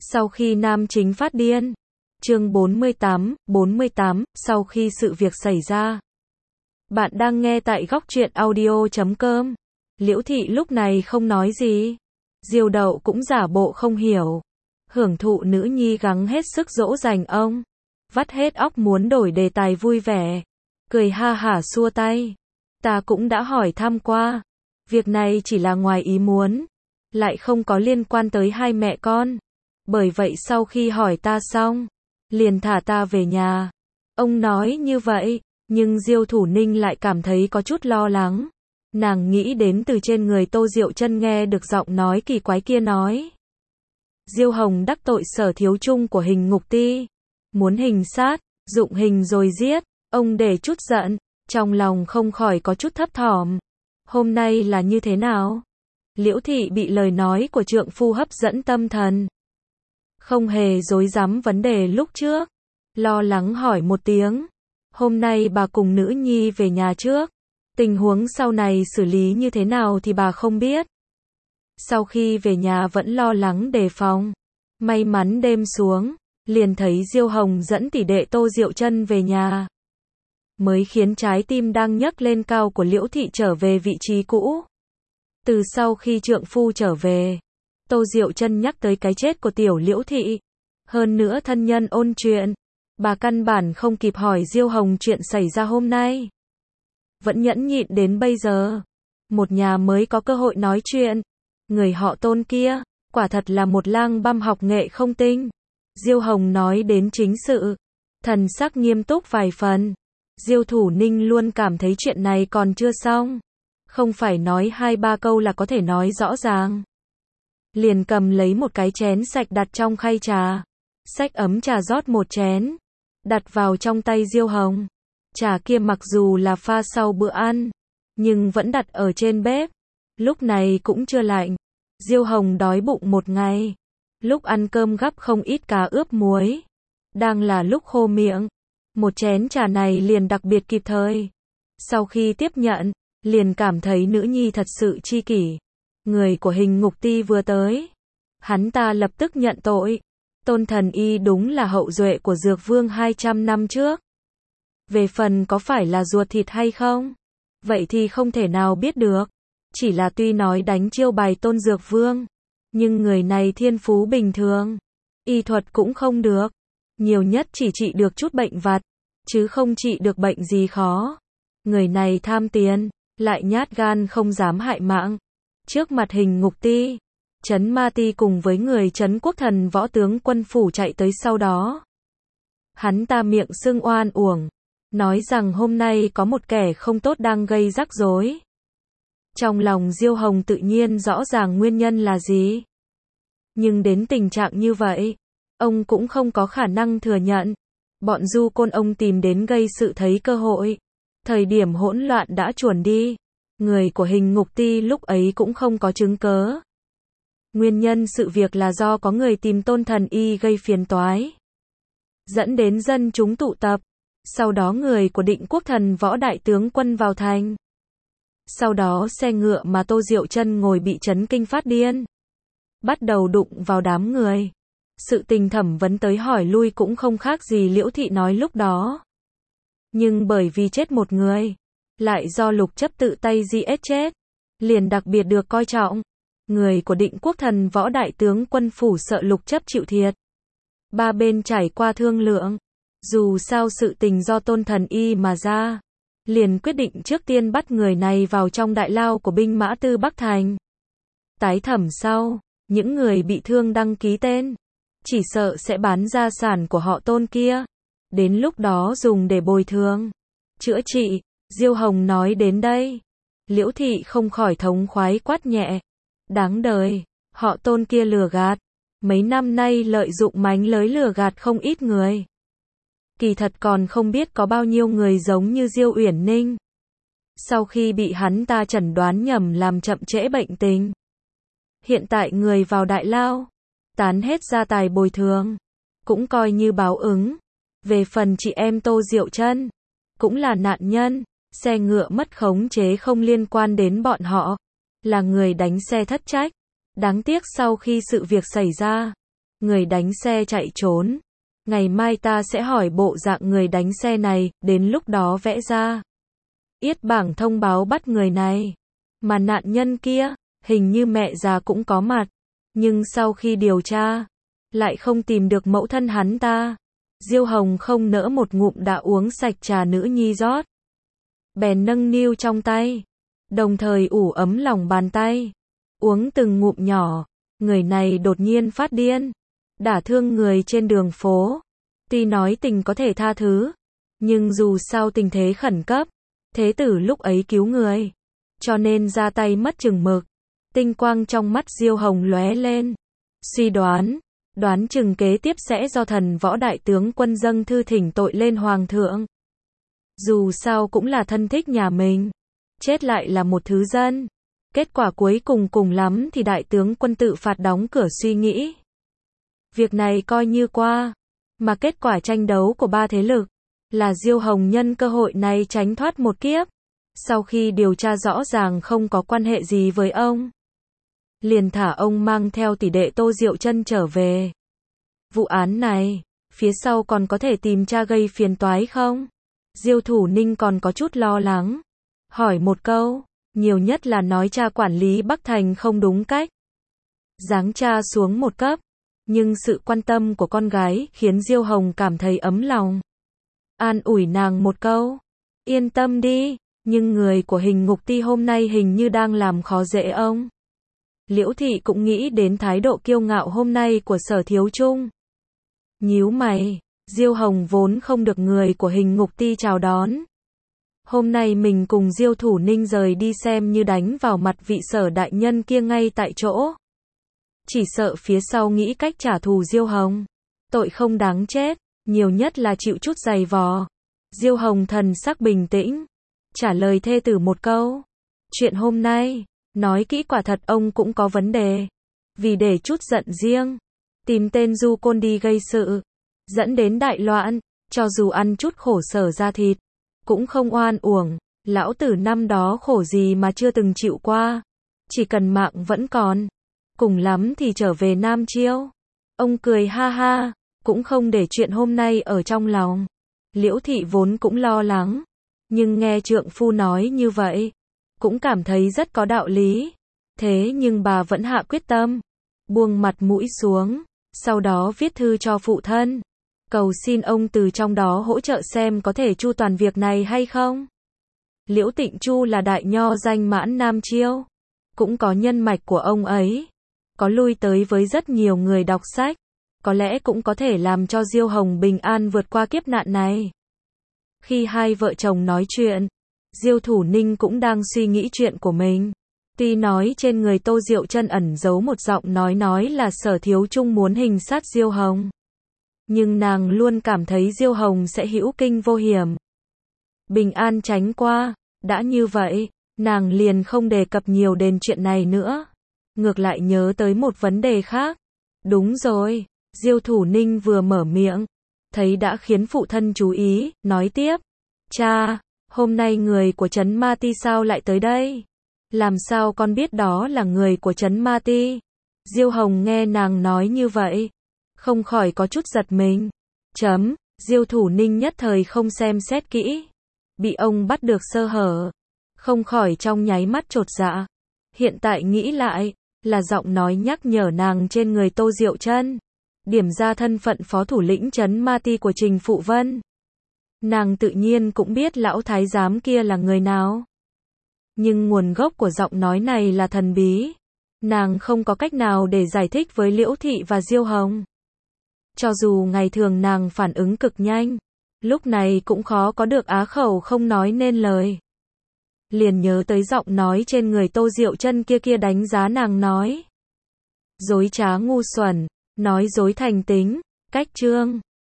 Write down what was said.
Sau khi nam chính phát điên. Chương 48, sau khi sự việc xảy ra. Bạn đang nghe tại góc truyện audio.com. Liễu Thị lúc này không nói gì. Diêu Đậu cũng giả bộ không hiểu. Hưởng thụ nữ nhi gắng hết sức dỗ dành ông. Vắt hết óc muốn đổi đề tài vui vẻ. Cười ha hả xua tay. Ta cũng đã hỏi thăm qua. Việc này chỉ là ngoài ý muốn. Lại không có liên quan tới hai mẹ con. Bởi vậy sau khi hỏi ta xong, liền thả ta về nhà. Ông nói như vậy, nhưng Diêu Thủ Ninh lại cảm thấy có chút lo lắng. Nàng nghĩ đến từ trên người Tô Diệu Chân nghe được giọng nói kỳ quái kia nói. Diêu Hồng đắc tội Sở Thiếu Trung của Hình Ngục Ti. Muốn hình sát, dụng hình rồi giết. Ông để chút giận, trong lòng không khỏi có chút thấp thỏm. Hôm nay là như thế nào? Liễu Thị bị lời nói của trượng phu hấp dẫn tâm thần. Không hề dối dám vấn đề lúc trước. Lo lắng hỏi một tiếng. Hôm nay bà cùng nữ nhi về nhà trước. Tình huống sau này xử lý như thế nào thì bà không biết. Sau khi về nhà vẫn lo lắng đề phòng. May mắn đêm xuống, liền thấy Diêu Hồng dẫn tỷ đệ Tô Diệu Chân về nhà. Mới khiến trái tim đang nhấc lên cao của Liễu Thị trở về vị trí cũ. Từ sau khi trượng phu trở về, Tô Diệu Chân nhắc tới cái chết của tiểu Liễu Thị. Hơn nữa thân nhân ôn chuyện. Bà căn bản không kịp hỏi Diêu Hồng chuyện xảy ra hôm nay. Vẫn nhẫn nhịn đến bây giờ. Một nhà mới có cơ hội nói chuyện. Người họ Tôn kia, quả thật là một lang băm học nghệ không tinh. Diêu Hồng nói đến chính sự. Thần sắc nghiêm túc vài phần. Diêu Thủ Ninh luôn cảm thấy chuyện này còn chưa xong. Không phải nói 2-3 câu là có thể nói rõ ràng. Liền cầm lấy một cái chén sạch đặt trong khay trà. Xách ấm trà rót một chén. Đặt vào trong tay Diêu Hồng. Trà kia mặc dù là pha sau bữa ăn. Nhưng vẫn đặt ở trên bếp. Lúc này cũng chưa lạnh. Diêu Hồng đói bụng một ngày. Lúc ăn cơm gắp không ít cá ướp muối. Đang là lúc khô miệng. Một chén trà này liền đặc biệt kịp thời. Sau khi tiếp nhận, liền cảm thấy nữ nhi thật sự chi kỷ. Người của Hình Ngục Ti vừa tới. Hắn ta lập tức nhận tội. Tôn Thần Y đúng là hậu duệ của Dược Vương 200 năm trước. Về phần có phải là ruột thịt hay không? Vậy thì không thể nào biết được. Chỉ là tuy nói đánh chiêu bài Tôn Dược Vương. Nhưng người này thiên phú bình thường. Y thuật cũng không được. Nhiều nhất chỉ trị được chút bệnh vặt. Chứ không trị được bệnh gì khó. Người này tham tiền. Lại nhát gan không dám hại mạng. Trước mặt Hình Ngục Ti. Trấn Ma Ti cùng với người Trấn Quốc Thần võ tướng quân phủ chạy tới sau đó. Hắn ta miệng sưng oan uổng. Nói rằng hôm nay có một kẻ không tốt đang gây rắc rối. Trong lòng Diêu Hồng tự nhiên rõ ràng nguyên nhân là gì. Nhưng đến tình trạng như vậy, ông cũng không có khả năng thừa nhận. Bọn du côn ông tìm đến gây sự thấy cơ hội. Thời điểm hỗn loạn đã chuồn đi. Người của Hình Ngục Ti lúc ấy cũng không có chứng cớ. Nguyên nhân sự việc là do có người tìm Tôn Thần Y gây phiền toái. Dẫn đến dân chúng tụ tập. Sau đó người của Định Quốc Thần võ đại tướng quân vào thành. Sau đó xe ngựa mà Tô Diệu Chân ngồi bị chấn kinh phát điên. Bắt đầu đụng vào đám người. Sự tình thẩm vấn tới hỏi lui cũng không khác gì Liễu Thị nói lúc đó. Nhưng bởi vì chết một người, lại do Lục Chấp tự tay giết chết, liền đặc biệt được coi trọng. Người của Định Quốc Thần võ đại tướng quân phủ sợ Lục Chấp chịu thiệt. Ba bên trải qua thương lượng. Dù sao sự tình do Tôn Thần Y mà ra. Liền quyết định trước tiên bắt người này vào trong đại lao của binh mã Tư Bắc Thành. Tái thẩm sau, những người bị thương đăng ký tên. Chỉ sợ sẽ bán gia sản của họ Tôn kia. Đến lúc đó dùng để bồi thường. Chữa trị. Diêu Hồng nói đến đây. Liễu Thị không khỏi thống khoái quát nhẹ. Đáng đời, họ Tôn kia lừa gạt. Mấy năm nay lợi dụng mánh lới lừa gạt không ít người. Kỳ thật còn không biết có bao nhiêu người giống như Diêu Uyển Ninh. Sau khi bị hắn ta chẩn đoán nhầm làm chậm trễ bệnh tình. Hiện tại người vào đại lao. Tán hết gia tài bồi thường. Cũng coi như báo ứng. Về phần chị em Tô Diệu Chân. Cũng là nạn nhân. Xe ngựa mất khống chế không liên quan đến bọn họ. Là người đánh xe thất trách. Đáng tiếc sau khi sự việc xảy ra. người đánh xe chạy trốn. Ngày mai ta sẽ hỏi bộ dạng người đánh xe này, đến lúc đó vẽ ra yết bảng thông báo bắt người này. Mà nạn nhân kia, hình như mẹ già cũng có mặt, nhưng sau khi điều tra, lại không tìm được mẫu thân hắn ta. Diêu Hồng không nỡ một ngụm đã uống sạch trà nữ nhi rót, bèn nâng niu trong tay, đồng thời ủ ấm lòng bàn tay, uống từng ngụm nhỏ. Người này đột nhiên phát điên, đả thương người trên đường phố. Tuy nói tình có thể tha thứ, nhưng dù sao tình thế khẩn cấp, thế tử lúc ấy cứu người, cho nên ra tay mất chừng mực. Tinh quang trong mắt Diêu Hồng lóe lên, suy đoán chừng kế tiếp sẽ do thần võ đại tướng quân dâng thư thỉnh tội lên hoàng thượng. Dù sao cũng là thân thích nhà mình, chết lại là một thứ dân. Kết quả cuối cùng cùng lắm thì đại tướng quân tự phạt đóng cửa suy nghĩ. Việc này coi như qua, mà kết quả tranh đấu của ba thế lực là Diêu Hồng nhân cơ hội này tránh thoát một kiếp. Sau khi điều tra rõ ràng không có quan hệ gì với ông, liền thả ông mang theo tỷ đệ Tô Diệu Chân trở về. Vụ án này, phía sau còn có thể tìm cha gây phiền toái không? Diêu Thủ Ninh còn có chút lo lắng, hỏi một câu, nhiều nhất là nói cha quản lý Bắc Thành không đúng cách, giáng cha xuống một cấp. Nhưng sự quan tâm của con gái khiến Diêu Hồng cảm thấy ấm lòng, an ủi nàng một câu, yên tâm đi. Nhưng người của Hình Ngục Ti hôm nay hình như đang làm khó dễ ông. Liễu Thị cũng nghĩ đến thái độ kiêu ngạo hôm nay của Sở Thiếu Trung, nhíu mày. Diêu Hồng vốn không được người của Hình Ngục Ti chào đón, hôm nay mình cùng Diêu Thủ Ninh rời đi xem như đánh vào mặt vị Sở đại nhân kia ngay tại chỗ. Chỉ sợ phía sau nghĩ cách trả thù Diêu Hồng, tội không đáng chết, nhiều nhất là chịu chút giày vò. Diêu Hồng thần sắc bình tĩnh, trả lời thê tử một câu, chuyện hôm nay, nói kỹ quả thật ông cũng có vấn đề. Vì để chút giận riêng, tìm tên du côn đi gây sự, dẫn đến đại loạn, cho dù ăn chút khổ sở da thịt, cũng không oan uổng. Lão tử năm đó khổ gì mà chưa từng chịu qua, chỉ cần mạng vẫn còn, cùng lắm thì trở về Nam Chiêu. Ông cười ha ha, cũng không để chuyện hôm nay ở trong lòng. Liễu Thị vốn cũng lo lắng, nhưng nghe trượng phu nói như vậy, cũng cảm thấy rất có đạo lý. Thế nhưng bà vẫn hạ quyết tâm, buông mặt mũi xuống, sau đó viết thư cho phụ thân, cầu xin ông từ trong đó hỗ trợ xem có thể chu toàn việc này hay không. Liễu Tịnh Chu là đại nho danh mãn Nam Chiêu, cũng có nhân mạch của ông ấy, có lui tới với rất nhiều người đọc sách, có lẽ cũng có thể làm cho Diêu Hồng bình an vượt qua kiếp nạn này. Khi hai vợ chồng nói chuyện, Diêu Thủ Ninh cũng đang suy nghĩ chuyện của mình. Tuy nói trên người Tô Diệu Chân ẩn giấu một giọng nói là Sở Thiếu Trung muốn hình sát Diêu Hồng, nhưng nàng luôn cảm thấy Diêu Hồng sẽ hữu kinh vô hiểm, bình an tránh qua. Đã như vậy, nàng liền không đề cập nhiều đến chuyện này nữa, ngược lại nhớ tới một vấn đề khác. Đúng rồi, Diêu Thủ Ninh vừa mở miệng, thấy đã khiến phụ thân chú ý, nói tiếp, cha, hôm nay người của Trấn Ma Ti sao lại tới đây? Làm sao con biết đó là người của Trấn Ma Ti? Diêu Hồng nghe nàng nói như vậy, không khỏi có chút giật mình. Diêu Thủ Ninh nhất thời không xem xét kỹ, bị ông bắt được sơ hở, không khỏi trong nháy mắt chột dạ. Hiện tại nghĩ lại, là giọng nói nhắc nhở nàng trên người Tô Diệu Chân, điểm ra thân phận phó thủ lĩnh Trấn Ma Ti của Trình Phụ Vân. Nàng tự nhiên cũng biết lão thái giám kia là người nào, nhưng nguồn gốc của giọng nói này là thần bí, nàng không có cách nào để giải thích với Liễu Thị và Diêu Hồng. Cho dù ngày thường nàng phản ứng cực nhanh, lúc này cũng khó có được á khẩu không nói nên lời. Liền nhớ tới giọng nói trên người Tô Diệu Chân kia đánh giá nàng nói, dối trá ngu xuẩn, nói dối thành tính, cách trương.